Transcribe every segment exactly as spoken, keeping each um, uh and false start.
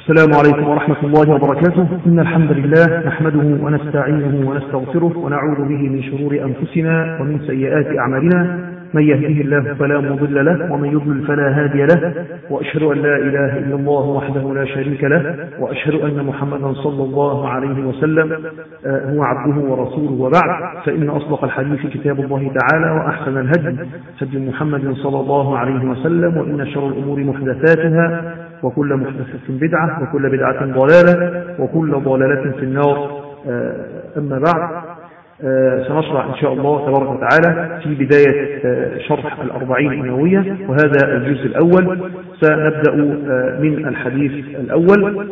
السلام عليكم ورحمة الله وبركاته. إن الحمد لله نحمده ونستعينه ونستغفره ونعوذ به من شرور أنفسنا ومن سيئات أعمالنا. من يهده الله فلا مضل له ومن يضلل فلا هادي له، وأشهد أن لا إله إلا الله وحده لا شريك له، وأشهد أن محمدا صلى الله عليه وسلم هو عبده ورسوله. وبعد، فإن أصدق الحديث كتاب الله تعالى، وأحسن الهدي هدي محمد صلى الله عليه وسلم، وإن شر الأمور محدثاتها، وكل محدثة بدعة، وكل بدعة ضلالة، وكل ضلالة في النار. أما بعد، سنشرح إن شاء الله تبارك وتعالى في بداية شرح الأربعين النووية، وهذا الجزء الأول. سنبدأ من الحديث الأول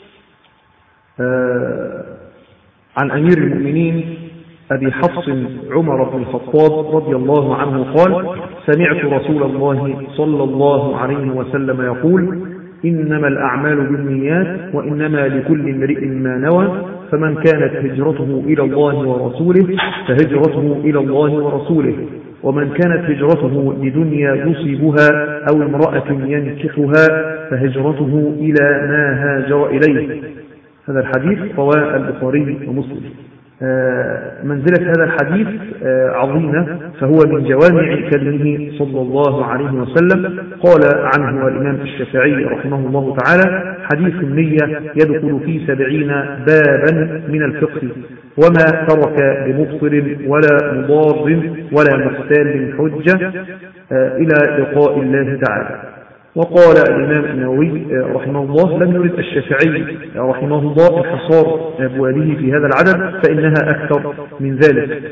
عن أمير المؤمنين أبي حفص عمر بن الخطاب رضي الله عنه قال: سمعت رسول الله صلى الله عليه وسلم يقول: إنما الأعمال بالنيات، وإنما لكل امرئ ما نوى، فمن كانت هجرته إلى الله ورسوله فهجرته إلى الله ورسوله، ومن كانت هجرته لدنيا يصيبها أو امرأة ينكحها فهجرته إلى ما هاجر إليه. هذا الحديث رواه البخاري ومسلم. منزلة هذا الحديث عظيمة، فهو من جوامع كلمه صلى الله عليه وسلم. قال عنه الإمام الشافعي رحمه الله تعالى: حديث النية يدخل في سبعين بابا من الفقه، وما ترك بمبطل ولا مضار ولا محتال حجة إلى لقاء الله تعالى. وقال الإمام النووي رحمه الله: لم يرد الشافعي رحمه الله انحصار أبوابه في هذا العدد، فإنها أكثر من ذلك.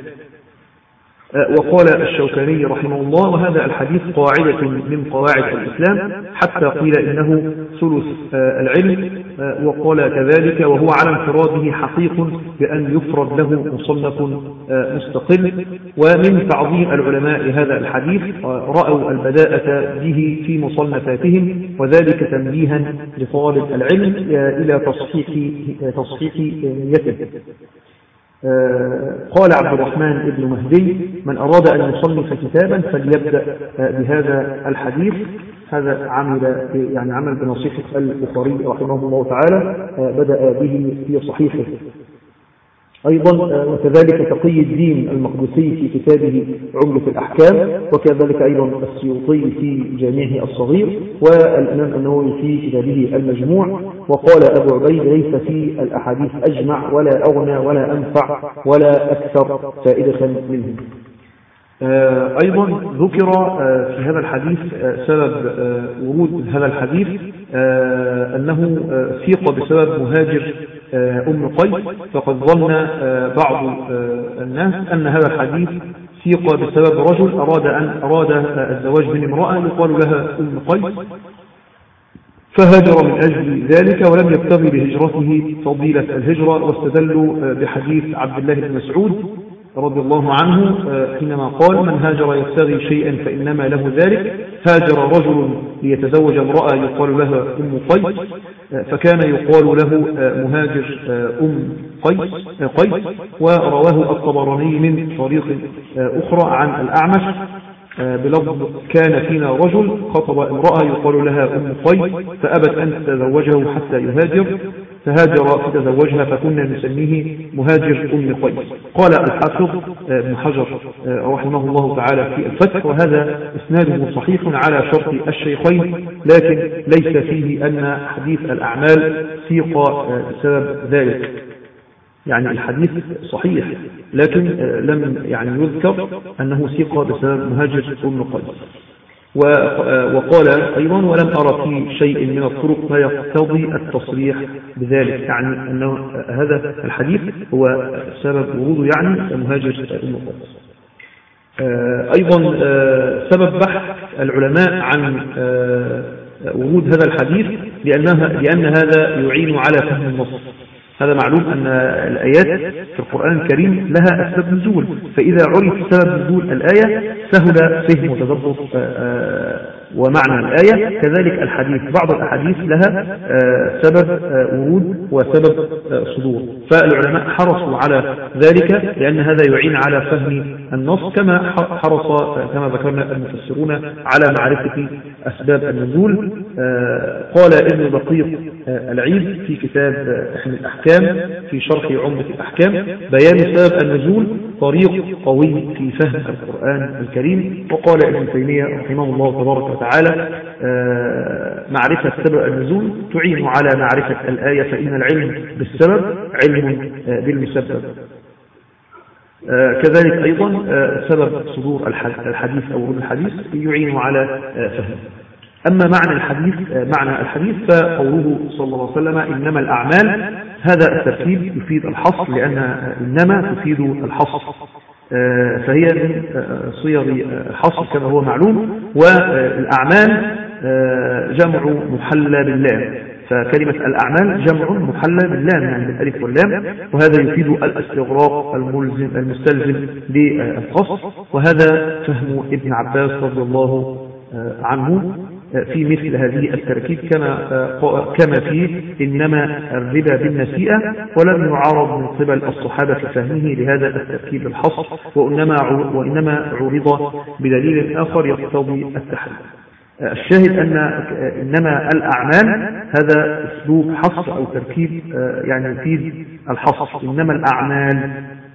وقال الشوكاني رحمه الله: وهذا الحديث قاعدة من قواعد الإسلام، حتى قيل إنه ثلث العلم. وقال كذلك: وهو على انفراده حقيق بأن يفرد له مصنف مستقل. ومن تعظيم العلماء هذا الحديث رأوا البداءة به في مصنفاتهم، وذلك تنبيها لطالب العلم إلى تصحيح تصحيح نيته. قال عبد الرحمن بن مهدي: من أراد أن يصنف كتابا فليبدأ بهذا الحديث. هذا عمل يعني عمل بنصيحة البخاري رحمه الله تعالى، بدأ به في صحيحه. أيضا وكذلك تقي الدين المقدسي في كتابه عملة الأحكام، وكذلك أيضا السيوطي في جامعه الصغير، والإمام النووي في كتابه المجموع. وقال أبو عبيد: ليس في الأحاديث أجمع ولا أغنى ولا أنفع ولا أكثر فائدة منه. أيضا ذكر في هذا الحديث سبب ورود هذا الحديث أنه سيق بسبب مهاجر أم قيس، فقد ظن بعض الناس أن هذا الحديث سيق بسبب رجل أراد أن أراد الزواج من امرأة يقال لها أم قيس، فهاجر من أجل ذلك ولم يبتغي بهجرته فضيلة الهجرة. واستدلوا بحديث عبد الله بن مسعود رضي الله عنه حينما قال: من هاجر يبتغي شيئا فإنما له ذلك. هاجر رجل ليتزوج امرأة يقال لها أم قيس، فكان يقال له مهاجر أم قيس قيس ورواه الطبراني من طريق أخرى عن الأعمش بلفظ: كان فينا رجل خطب امرأة يقال لها أم قيس فأبت أن تتزوجه حتى يهاجر، فهاجر فتزوجها فكنا نسميه مهاجر أم قيس. قال الحافظ ابن حجر رحمه الله تعالى في الفتح: وهذا إسناده صحيح على شرط الشيخين، لكن ليس فيه أن حديث الأعمال سيق بسبب ذلك. يعني الحديث صحيح، لكن لم يعني يذكر أنه سيق بسبب مهاجر أم قيس. وقال أيضا: ولم أرى في شيء من الطرق ما يقتضي التصريح بذلك، يعني أن هذا الحديث هو سبب وروده يعني مهاجر أم قيس. أيضا سبب بحث العلماء عن ورود هذا الحديث لأنها لأن هذا يعين على فهم النص. هذا معلوم أن الآيات في القرآن الكريم لها أسباب نزول، فإذا عرف سبب نزول الآية سهل فهم وتدبر ومعنى الآية. كذلك الحديث، بعض الأحاديث لها سبب ورود وسبب صدور، فالعلماء حرصوا على ذلك لأن هذا يعين على فهم النص، كما حرص كما ذكرنا المفسرون على معرفة أسباب النزول. قال ابن دقيق العيد في كتاب إحمى الأحكام في شرح عمدة الأحكام: بيان سبب النزول طريق قوي في فهم القرآن الكريم. وقال ابن تيمية رحمه الله تبارك وتعالى: معرفة سبب النزول تعين على معرفة الآية، فإن العلم بالسبب علم بالمسبب. كذلك أيضا سبب صدور الحديث أو ورود الحديث يعين على فهمه. أما معنى الحديث معنى الحديث فقوله صلى الله عليه وسلم: إنما الأعمال، هذا الترتيب يفيد الحصر، لأن إنما تفيد الحصر، فهي من صيغ الحصر كما هو معلوم. والأعمال جمع محلى باللام، فكلمة الأعمال جمع محلى باللام يعني بالألف واللام، وهذا يفيد الاستغراق الملزم المستلزم للقصر. وهذا فهم ابن عباس رضي الله عنه في مثل هذه التركيب، كما كما فيه إنما الربا بالنسيئة، ولم يعارض من قبل الصحابة في فهمه لهذا التركيب الحصر، وإنما وإنما عرض بدليل آخر يقتضي التحريم. الشاهد أن إنما الأعمال هذا أسلوب حصر أو تركيب يعني يفيد الحصر. إنما الأعمال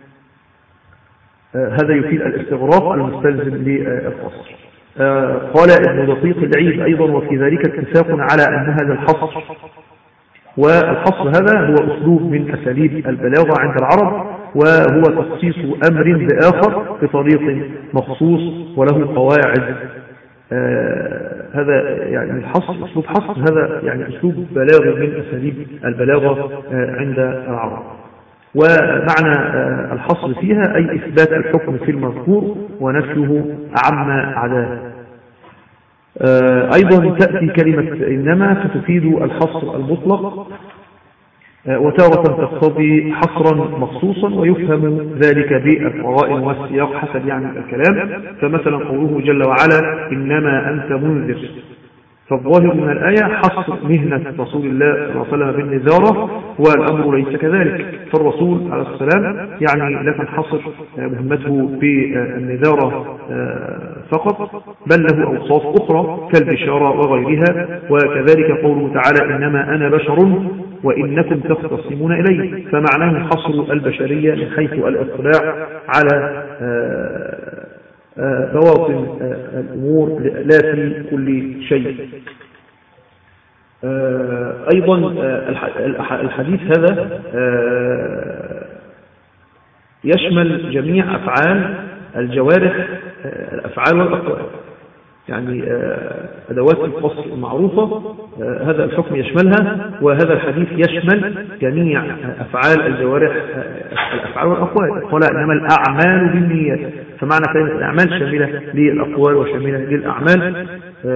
هذا يفيد الاستغراق المستلزم للقصر. قال ابن دقيق العيد أيضا: وفي ذلك اتفاق على أن هذا الحصر، والحصر هذا هو أسلوب من أساليب البلاغة عند العرب، وهو تخصيص أمر بآخر بطريق مخصوص وله قواعد. آه هذا يعني الحصر أسلوب حصر، هذا يعني أسلوب بلاغي من أساليب البلاغة آه عند العرب. ومعنى آه الحصر فيها أي إثبات الحكم في المذكور ونفيه عما عداه. آه أيضا تأتي كلمة إنما فتفيد الحصر المطلق، وتارة تقتضي حصرا مخصوصا، ويفهم ذلك بالقرائن والسياق حسب يعني الكلام. فمثلا قوله جل وعلا: إنما أنت منذر، فالظاهر من الآية حصر مهنة رسول الله صلى الله عليه وسلم بالنذارة، والأمر ليس كذلك، فالرسول عليه السلام يعني لا تنحصر مهمته بالنذارة فقط، بل له أوصاف أخرى كالبشارة وغيرها. وكذلك قوله تعالى: إنما أنا بشر وإنكم تختصمون إلي، فمعناه حصر البشرية من حيث الإطلاع على بواطن الأمور لا في كل شيء. أيضا الحديث هذا يشمل جميع أفعال الجوارح، الأفعال والأقوال، يعني أدوات الفصل المعروفة هذا الحكم يشملها، وهذا الحديث يشمل جميع أفعال الجوارح، الأفعال والأقوال. قال: إنما الأعمال بالنيات، فمعنى كلمة الأعمال شاملة للأقوال وشاملة للأعمال.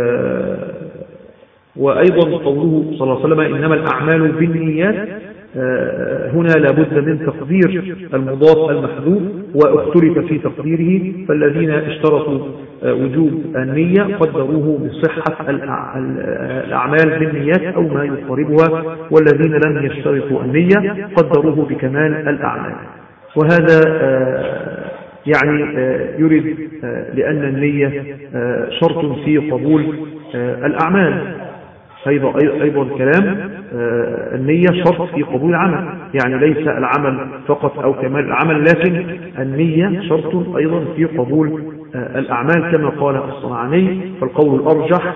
وأيضا قوله صلى الله عليه وسلم: إنما الأعمال بالنيات، هنا لابد من تقدير المضاف المحذوف، واختلف في تقديره، فالذين اشترطوا وجوب النية قدروه بصحة الأعمال بالنيات أو ما يقاربها، والذين لم يشترطوا النية قدروه بكمال الأعمال. وهذا يعني يريد لأن النية شرط في قبول الأعمال. أيضا أيضا الكلام النية شرط في قبول العمل، يعني ليس العمل فقط أو كمال العمل، لكن النية شرط أيضا في قبول الأعمال كما قال الصنعاني. فالقول الأرجح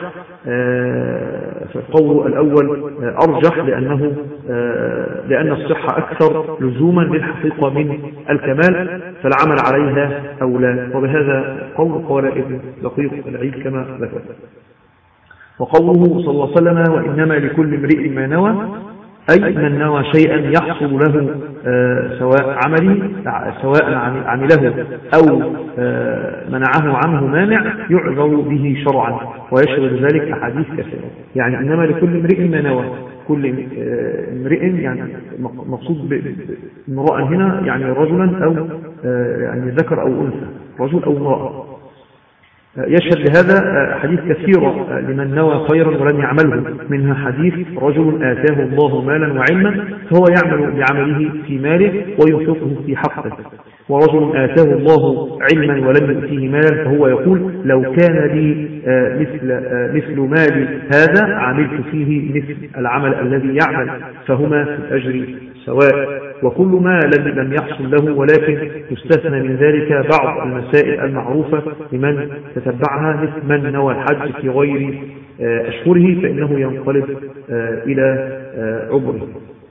فالقول الأول أرجح لأنه لأن الصحة أكثر لزوما للحقيقة من الكمال، فالعمل عليها أولى. وبهذا قول قال ابن دقيق العيد كما ذكر. وقوله صلى الله عليه وسلم: وإنما لكل امرئ ما نوى، أي من نوى شيئا يحصل له سواء عمله سواء عمله أو منعه عنه مانع يعذر به شرعا، ويشمل ذلك أحاديث كثيرة. يعني إنما لكل امرئ ما نوى، كل امرئ يعني مقصود بامرأة هنا يعني رجلا أو يعني ذكر أو أنثى، رجل أو امرأة. يشهد لهذا حديث كثيرة لمن نوى خيرا ولم يعمله، منها حديث رجل آتاه الله مالا وعلما فهو يعمل بعمله في ماله وينفقه في حقه، ورجل آتاه الله علما ولم يؤتيه مالا فهو يقول لو كان لي مثل, مثل مالي هذا عملت فيه مثل العمل الذي يعمل، فهما في الأجر سواء. وكل ما لم يحصل له، ولكن يستثنى من ذلك بعض المسائل المعروفة لمن تتبعها، مثل من نوى الحج في غير أشهره فإنه ينقلب إلى عمره.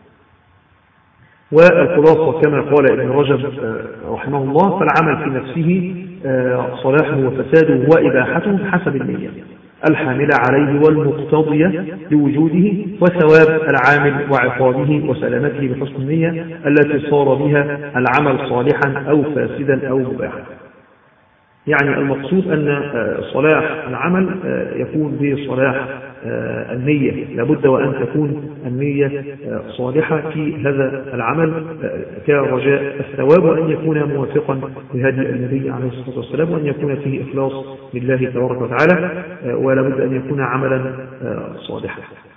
والخلاصة كما قال ابن رجب رحمه الله: فالعمل في نفسه صلاحه وفساده وإباحته حسب النية الحاملة عليه والمقتضية لوجوده، وثواب العامل وعقابه وسلامته بحسن النية التي صار بها العمل صالحا أو فاسدا أو مباحا. يعني المقصود أن صلاح العمل يكون بصلاح النية، لابد وأن تكون النية صالحة في هذا العمل كرجاء الثواب، وأن يكون موافقا لهدي النبي عليه الصلاة والسلام، وأن يكون فيه إخلاص لله تبارك وتعالى، ولابد أن يكون عملا صالحا.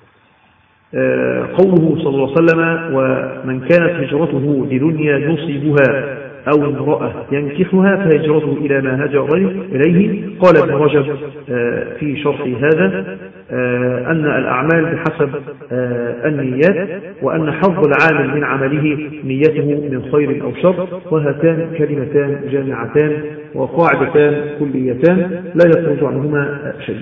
قوله صلى الله عليه وسلم: ومن كانت هجرته لدنيا يصيبها أو امرأة ينكحها فهجرته إلى ما هاجر إليه. قال ابن رجب في شرح هذا أن الأعمال بحسب النيات، وأن حظ العامل من عمله نيته من خير أو شر، وهاتان كلمتان جامعتان وقاعدتان كليتان لا يخرج عنهما شيء.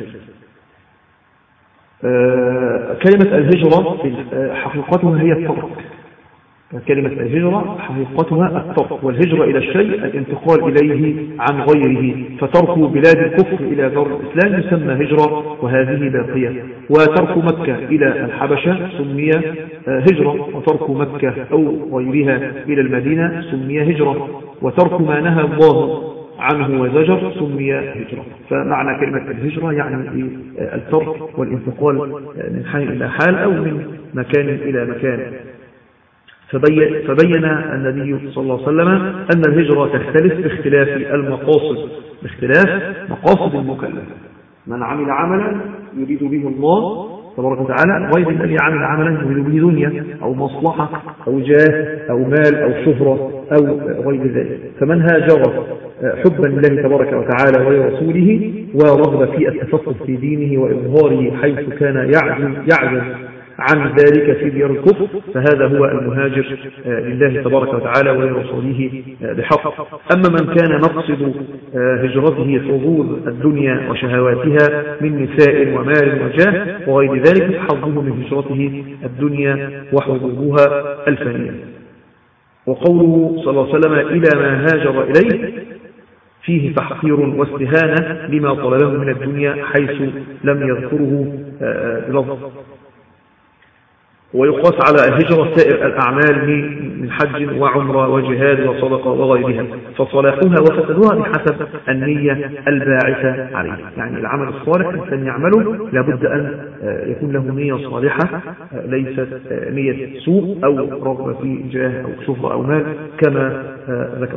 كلمة الهجرة حقيقتها هي الترك. كلمة الهجرة حقيقتها الترك، والهجرة إلى الشيء الانتقال إليه عن غيره، فترك بلاد الكفر إلى دار الإسلام يسمى هجرة وهذه باقية. وترك مكة إلى الحبشة سمي هجرة، وترك مكة أو غيرها إلى المدينة سمي هجرة، وترك ما نهى الله عنه وزجر سمي هجرة. فمعنى كلمة الهجرة يعني الترك والانتقال من حال إلى حال أو من مكان إلى مكان. فبين النبي صلى الله عليه وسلم أن الهجرة تختلف باختلاف المقاصد، باختلاف مقاصد المكلف. من عمل عملا يريد به الله تبارك وتعالى غير الذي عمل عملا يريد به دنيا أو مصلحة أو جاه أو مال أو شهرة أو غير ذلك. فمن هاجر حبا لله تبارك وتعالى ولرسوله ورغب في التفقه في دينه وإظهاره حيث كان يعجز, يعجز عن ذلك في ديار الكفر، فهذا هو المهاجر لله تبارك وتعالى ولرسوله بحق. أما من كان مقصد هجرته حظوظ الدنيا وشهواتها من نساء ومال وجاه وغير ذلك، حظه من هجرته الدنيا وحظوظها الفانية. وقوله صلى الله عليه وسلم: إلى ما هاجر إليه، فيه تحقير واستهانة لما طلبه من الدنيا حيث لم يذكره بلفظ. ويقاس على الهجرة سائر الأعمال من حج وعمرة وجهاد وصدقة وغيرها، فصلاحها وفسدها بحسب النية الباعثة عليه. يعني العمل الصالح الإنسان يعمله لابد أن يكون له نية صالحة، ليست نية سوء أو رغبة في جاه أو شهرة أو مال كما ذكرت.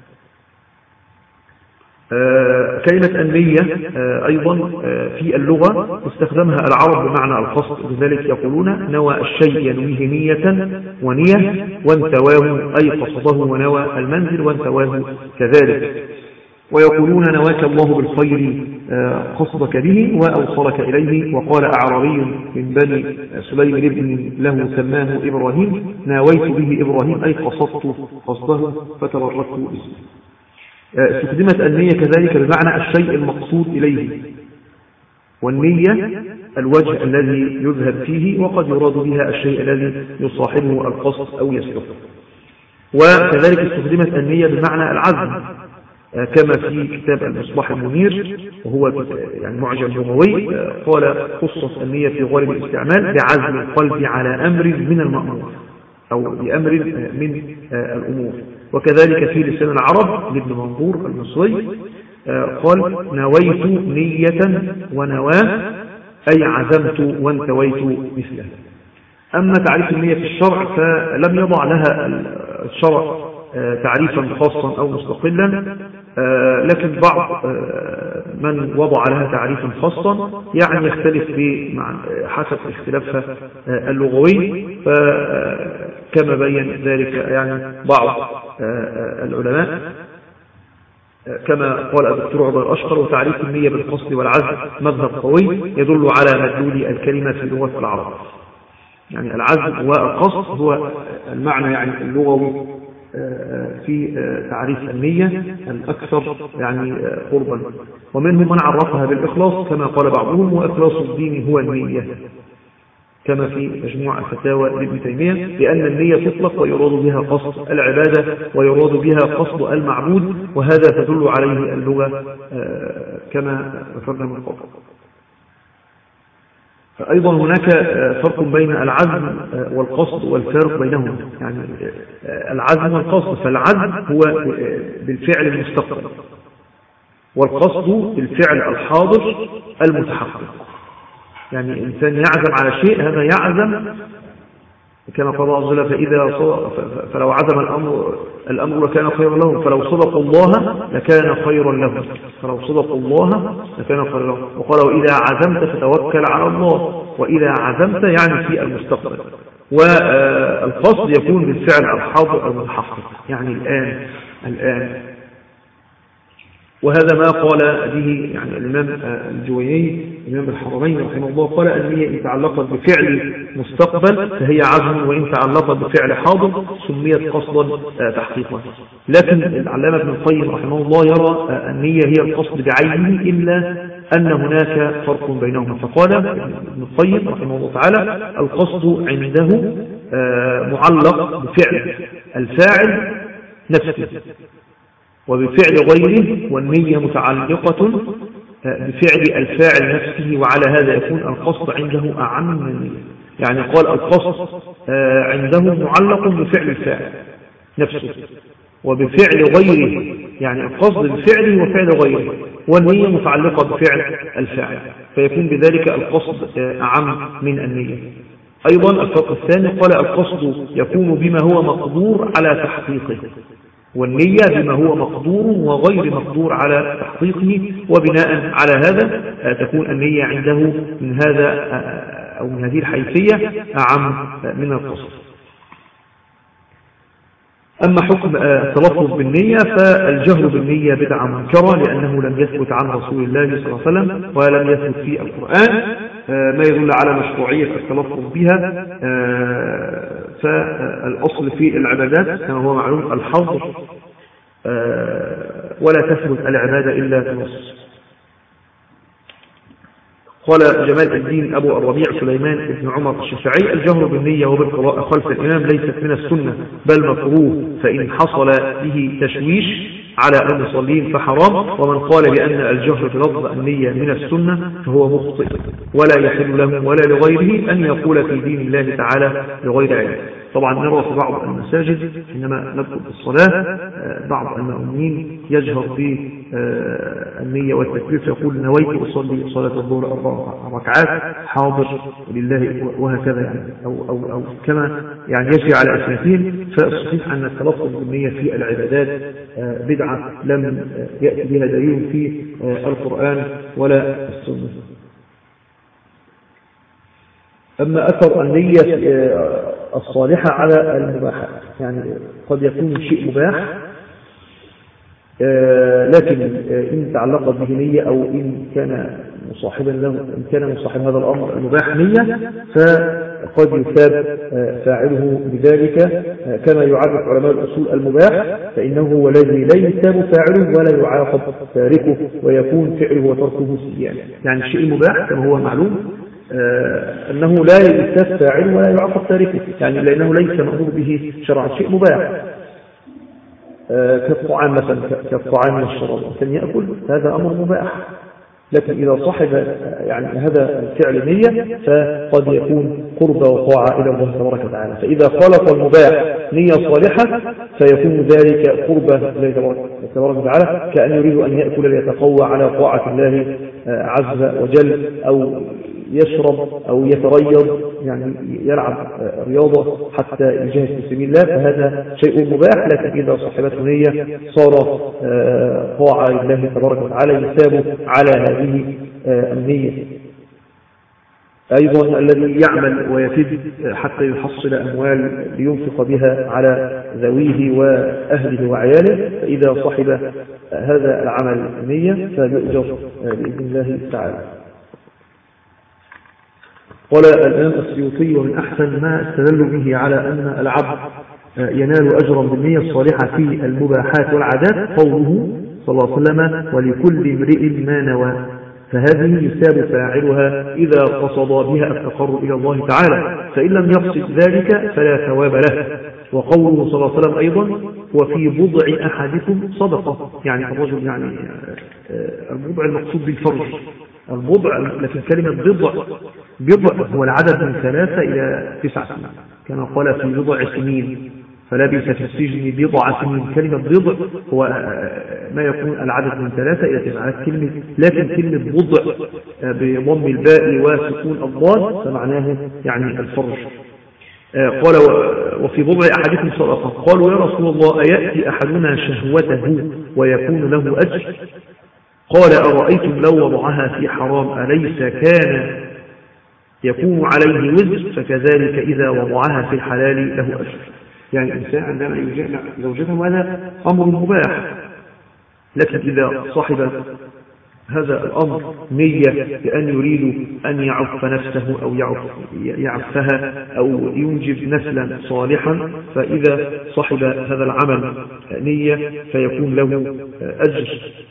كلمة النية أيضا في اللغة استخدمها العرب بمعنى القصد، لذلك يقولون: نوى الشيء ينويه نية ونية وانتواه، أي قصده ونوى المنزل وانتواه كذلك. ويقولون: نواك الله بالخير قصدك به وأوصلك إليه. وقال أعرابي من بني سليم ابن له سماه إبراهيم: ناويت به إبراهيم، أي قصدت قصده فتبركت اسمه. استخدمت النية كذلك بمعنى الشيء المقصود إليه، والنية الوجه الذي يذهب فيه، وقد يراد بها الشيء الذي يصاحبه القصد أو يسلك. وكذلك استخدمت النية بمعنى العزم، كما في كتاب المصباح المنير وهو يعني معجم لغوي، قال: خصت النية في غالب الاستعمال بعزم القلب على أمر من المأمور أو بأمر من الأمور. وكذلك في لسان العرب لابن منظور المصري قال: نويت نية ونواه، أي عزمت وانتويت مثله. أما تعريف النية في الشرع فلم يضع لها الشرع تعريفا خاصا أو مستقلا، لكن بعض من وضع لها تعريفا خاصا يعني يختلف حسب اختلافها اللغوي، فكما بين ذلك يعني بعض العلماء كما قال الدكتور عبد الأشقر: وتعريف النية بالقصد والعزم مذهب قوي يدل على مدلول الكلمة في لغة العرب. يعني العزم والقصد هو المعنى يعني اللغوي في تعريف النية الأكثر يعني قربا، ومنهم من عرفها بالإخلاص كما قال بعضهم: وإخلاص الدين هو النية، كما في مجموع الفتاوى لابن تيمية، لأن النية تطلق ويراد بها قصد العبادة ويراد بها قصد المعبود، وهذا تدل عليه اللغة كما ذكرنا من قبل. أيضا هناك فرق بين العزم والقصد والفارق بينهما، يعني العزم والقصد، فالعزم هو بالفعل المستقبل، والقصد بالفعل الحاضر المتحقق. يعني الإنسان يعزم على شيء، هذا يعزم كما قال الله عز وجل: فإذا فلو عزم الأمر الأمر لكان خيرا لهم، فلو صدقوا الله لكان خيرا لهم، فلو صدقوا الله لكان خيرا لهم. وقال: وإذا عزمت فتوكل على الله، وإذا عزمت يعني في المستقبل. والقصد يكون بالفعل الحاضر المتحقق، يعني الآن الآن وهذا ما قال به يعني الإمام الجويني الإمام الحرمين رحمه الله، قال: النية إن تعلقت بفعل مستقبل فهي عزم، وإن تعلقت بفعل حاضر سميت قصدا تحقيقا. لكن العلامة ابن القيم رحمه الله يرى النية هي القصد بعينه، إلا أن هناك فرق بينهما. فقال ابن القيم رحمه الله تعالى: القصد عنده معلق بفعل الفاعل نفسه وبفعل غيره، والنية متعلقة بفعل الفاعل نفسه، وعلى هذا يكون القصد عنده أعم من النية. يعني قال القصد عنده معلق بفعل الفاعل نفسه وبفعل غيره، يعني القصد بفعله وفعل غيره، والنية متعلقة بفعل الفاعل، فيكون بذلك القصد أعم من النية. أيضا الفرق الثاني قال: القصد يكون بما هو مقدور على تحقيقه، والنية بما هو مقدور وغير مقدور على تحقيقه، وبناء على هذا تكون النية عنده من هذا أو من هذه الحيثية أعم من القصد. أما حكم التلفظ بالنية فالجهر بالنية بدعة منكرة، لأنه لم يثبت عن رسول الله صلى الله عليه وسلم ولم يثبت في القرآن ما يدل على مشروعية التلفظ بها. فالأصل في العبادات كما هو معلوم الحظر، ولا تثبت العبادة إلا بنص. قال جمال الدين أبو الربيع سليمان بن عمر الشافعي: الجهر بالنية وبالقراءة خلف الإمام ليست من السنة بل مكروه، فإن حصل به تشويش على المصلين فحرام. ومن قال بأن الجهر بلفظ النية من السنة فهو مخطئ، ولا يحل له ولا لغيره أن يقول في دين الله تعالى لغير علم. طبعا نرى في بعض المساجد حينما ندخل في الصلاة بعض المؤمنين يجهر في النية والتكبير، يقول: نويت أصلي صلاة الظهر أربع ركعات حاضر لله، وهكذا يعني أو, أو, أو كما يعني يجري على أسنتين. فالصحيح أن التلفظ بالنية في العبادات بدعة لم يأتي بها دليل في القرآن ولا السنة. أما أثر النية الصالحة على المباحات، يعني قد يكون شيء مباح لكن إن تعلقت به نية أو إن كان مصاحبا له إن كان مصاحب هذا الأمر المباح نية فقد يثاب فاعله بذلك، كما يعرف علماء الأصول المباح فإنه هو الذي لا يثاب فاعله ولا يعاقب تاركه، ويكون فعله وتركه سيئا. يعني الشيء المباح كما هو معلوم أنه لا يثاب فاعله ولا يعاقب تاركه، يعني لأنه ليس مأمور به شرعا. شيء مباح كالطعام مثلا، كالطعام والشراب كان يأكل، هذا أمر مباح، لكن إذا صاحب يعني هذا الفعل نية فقد يكون قربة وطاعة إلى الله تبارك وتعالى. فإذا خلط المباح نية صالحة فيكون ذلك قربة إلى الله تبارك وتعالى، كأن يريد أن يأكل ليتقوى على طاعة الله عز وجل، أو يشرب أو يتريض يعني يلعب رياضة حتى يجاهد في سبيل الله، فهذا شيء مباح. لكن إذا صاحبته نية صار طاعة لله تبارك وتعالى يثاب على هذه النية. أيضا الذي يعمل ويفد حتى يحصل أموال لينفق بها على ذويه وأهله وعياله، فإذا صاحب هذا العمل نية فيؤجر بإذن الله تعالى. قال الآن السيوطي: ومن أحسن ما استدل به على أن العبد ينال أجرا بالنية الصالحة في المباحات والعادات قوله صلى الله عليه وسلم: ولكل امرئ ما نوى، فهذه يثاب فاعلها إذا قصد بها التقرب إلى الله تعالى، فإن لم يقصد ذلك فلا ثواب له. وقوله صلى الله عليه وسلم أيضا: وفي بضع أحدكم صدقة، يعني الرجل يعني البضع المقصود بالفرج، البضع، لكن كلمة بضع بضع هو العدد من ثلاثة إلى تسعة سنين، كما قال في بضع سنين فلبث في السجن بضع سنين. كلمة بضع هو ما يكون العدد من ثلاثة إلى تسعة، كلمة لكن كلمة بضع بضم الباء وسكون الضاد فمعناه يعني الفرج. قال: وفي بضع أحدكم صدقة. قالوا: يا رسول الله، أيأتي أحدنا شهوته ويكون له أجر؟ قال: أرأيتم لو وضعها في حرام أليس كان يكون عليه وزر؟ فكذلك إذا وضعها في الحلال له أجر. يعني الإنسان عندما يجامع زوجته هذا أمر مباح، لكن إذا صاحب هذا الأمر نية بأن يريد أن يعف نفسه أو يعفها أو ينجب نسلا صالحا، فإذا صاحب هذا العمل نية فيكون له أجر.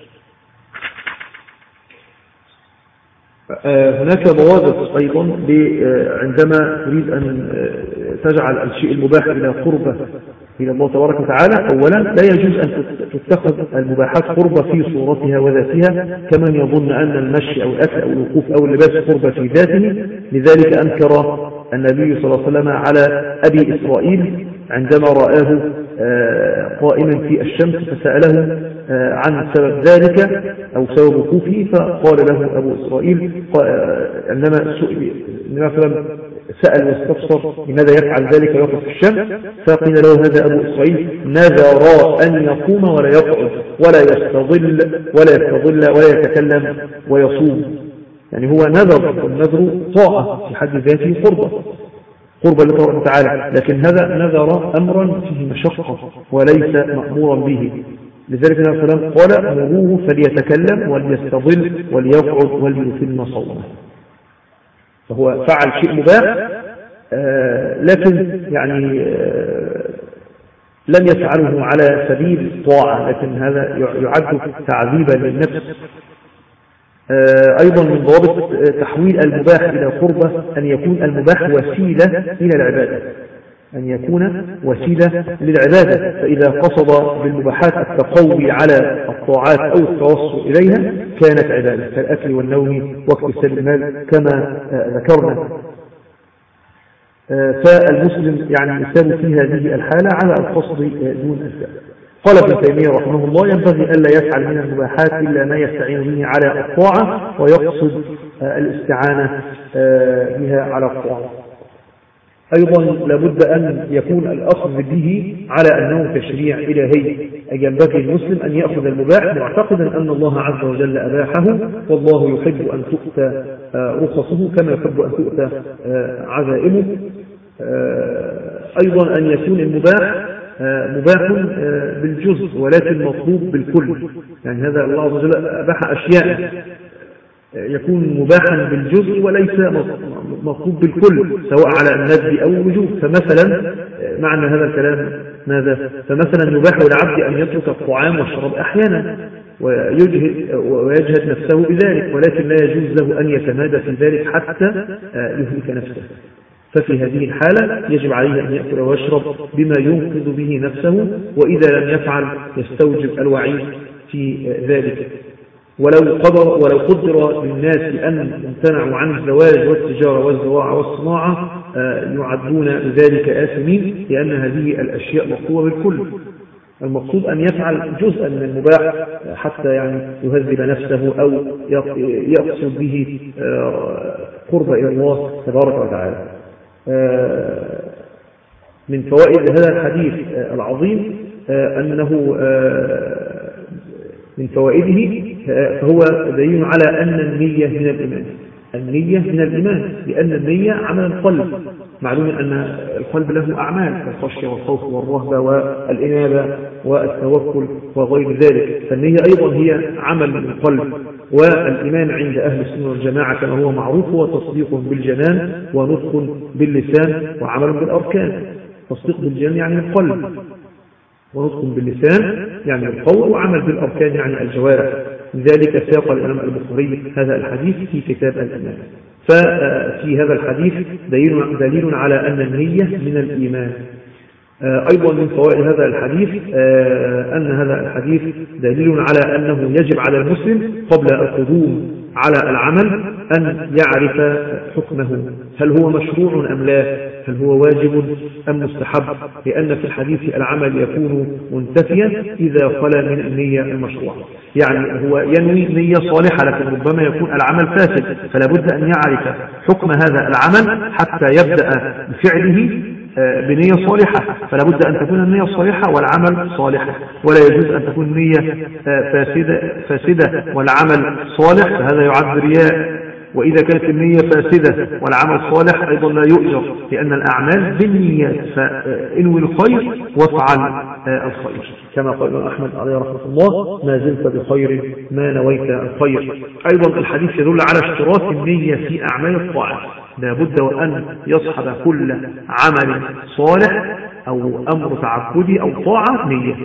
هناك ضوابط أيضا عندما تريد أن تجعل الشيء المباح إلى قربة إلى الله تبارك وتعالى. أولا، لا يجوز أن تتخذ المباحات قربة في صورتها وذاتها، كمن يظن أن المشي أو الأكل أو الوقوف أو اللباس قربة في ذاته. لذلك أنكر النبي صلى الله عليه وسلم على أبي إسرائيل عندما رآه قائما في الشمس فسأله عن سبب ذلك أو سبب وقوفه، فقال له أبو إسرائيل عندما سئل سأل واستفسر لماذا يفعل ذلك ويقف في الشمس، فقيل له هذا أبو إسرائيل نذر أن يقوم ولا يقعد ولا يستظل ولا يستظل ولا يتكلم ويصوم. يعني هو نذر، والنذر طاعة في حد ذاته قربة قربة لله تعالى، لكن هذا نذر أمرا فيه مشقة وليس مأمورا به. لذلك النبي صلى الله عليه وسلم قال: أمروه فليتكلم وليستظل وليقعد وليتم صومه. فهو فعل شيء مباح، آه لكن يعني آه لم يفعله على سبيل طاعة، لكن هذا يعد تعذيبا للنفس. آه أيضا من ضوابط تحويل المباح إلى قربة أن يكون المباح وسيلة إلى العبادة، أن يكون وسيلة للعبادة. فإذا قصد بالمباحات التقوي على الطاعات أو التوصل إليها كانت عبادة، كالأكل والنوم واكتساب المال كما ذكرنا. فالمسلم يعني يثاب في هذه الحالة على القصد دون الفعل. قال ابن تيمية رحمه الله: ينبغي ألا يفعل من المباحات إلا ما يستعين به على الطاعة ويقصد الاستعانة بها على الطاعة. أيضا لابد أن يكون الأخذ به على أنه تشريع إلهي، أي ينبغي المسلم أن يأخذ المباح معتقدا أن الله عز وجل أباحه، والله يحب أن تؤتى رخصه كما يحب أن تؤتى عزائمه. أيضا أن يكون المباح مباح بالجزء ولكن مطلوب بالكل، يعني هذا الله عز وجل أباح أشياء يكون مباحا بالجزء وليس مطلوب بالكل سواء على الندب أو الوجوب. فمثلا معنى هذا الكلام ماذا؟ فمثلا يباح للعبد أن يترك الطعام والشراب أحيانا ويجهد, ويجهد نفسه بذلك، ولكن لا يجوز له أن يتمادى في ذلك حتى يهلك نفسه. ففي هذه الحالة يجب عليه أن يأكل ويشرب بما ينقذ به نفسه، وإذا لم يفعل يستوجب الوعيد في ذلك. ولو قدر, ولو قدر للناس أن امتنعوا عن الزواج والتجارة والزراعة والصناعة يعدون بذلك آثمين، لأن هذه الأشياء مطلوبة بالكل. المقصود أن يفعل جزءا من المباح حتى يعني يهذب نفسه أو يقصد به قرب إلى الله تبارك وتعالى. من فوائد هذا الحديث العظيم أنه من فوائده فهو دليل على أن النية من الإيمان. النية من الإيمان لأن النية عمل القلب. معلوم أن القلب له أعمال كالخشية والخوف والرهبة والإنابة والتوكل وغير ذلك، فالنية أيضا هي عمل من القلب. والإيمان عند أهل السنة والجماعة كما هو معروف هو تصديق بالجنان ونطق باللسان وعمل بالأركان. تصديق بالجنان يعني القلب، ونطق باللسان يعني القول، وعمل بالأركان يعني الجوارح. لذلك ساق الإمام البخاري هذا الحديث في كتاب الإيمان. ففي هذا الحديث دليل, دليل على أن النية من الإيمان. أيضا من فوائد هذا الحديث أن هذا الحديث دليل على أنه يجب على المسلم قبل القدوم على العمل أن يعرف حكمه، هل هو مشروع أم لا، هل هو واجب أم مستحب، لأن في الحديث العمل يكون منتفيا إذا خلا من النية المشروعة. يعني هو ينوي نية صالحة لكن ربما يكون العمل فاسد، فلا بد أن يعرف حكم هذا العمل حتى يبدأ بفعله بنية صالحة. فلا بد أن تكون النية صالحة والعمل صالحا، ولا يجوز أن تكون النية فاسدة, فاسدة والعمل صالح، فهذا يعد رياء. وإذا كانت النية فاسدة والعمل صالح أيضا لا يؤجر، لأن الأعمال بالنيات، فإنوي الخير وافعل الخير، كما قال أحمد عليه رحمة الله: ما زلت بخير ما نويت الخير. أيضا الحديث يدل على اشتراط النية في أعمال الطاعات. لا بد وأن يصحب كل عمل صالح أو أمر تعبدي أو طاعة نية،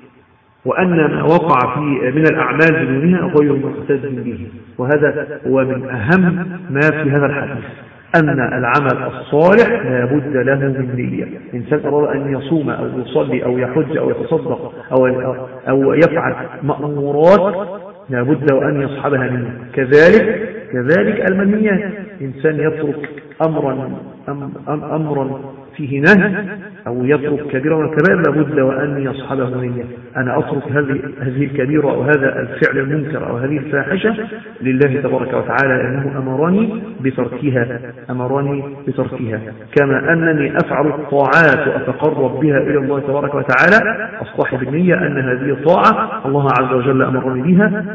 وأن ما وقع في من الأعمال بدونها غير مقتد به. وهذا هو من أهم ما في هذا الحديث، أن العمل الصالح لا بد له من نية. إنسان أراد أن يصوم أو يصلي أو يحج أو يتصدق أو أو يفعل مأمورات لا بد وأن يصحبها نية. كذلك كذلك المنهيات، إنسان يترك أمرا أم أم أمرا فيه نهي أو يترك كبيرة من الكبائر لا بد وأن يصحبه نية. أنا أترك هذه هذه الكبيرة أو هذا الفعل المنكر أو هذه الفاحشة لله تبارك وتعالى، لأنه أمرني بتركها أمرني بتركها كما أنني أفعل الطاعات وأتقرب بها إلى الله تبارك وتعالى أصطحب النية أن هذه طاعة الله عز وجل أمرني بها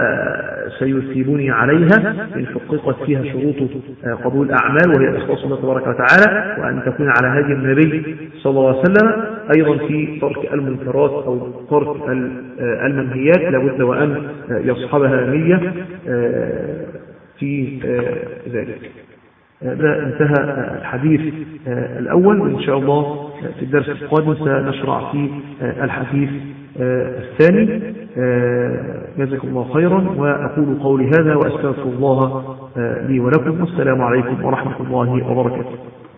وسيثيبني عليها إن حققت فيها شروط قبول الأعمال، وهي إخلاص الله تبارك وتعالى، وأن تكون على هدي النبي صلى الله عليه وسلم. أيضا في ترك المنكرات أو ترك المنهيات لابد وأن يصحبها نية في ذلك. ده انتهى الحديث الأول، وإن شاء الله في الدرس القادم سنشرع في الحديث الثاني. جزاكم الله خيرا، وأقول قولي هذا وأستغفر الله لي ولكم، والسلام عليكم ورحمة الله وبركاته.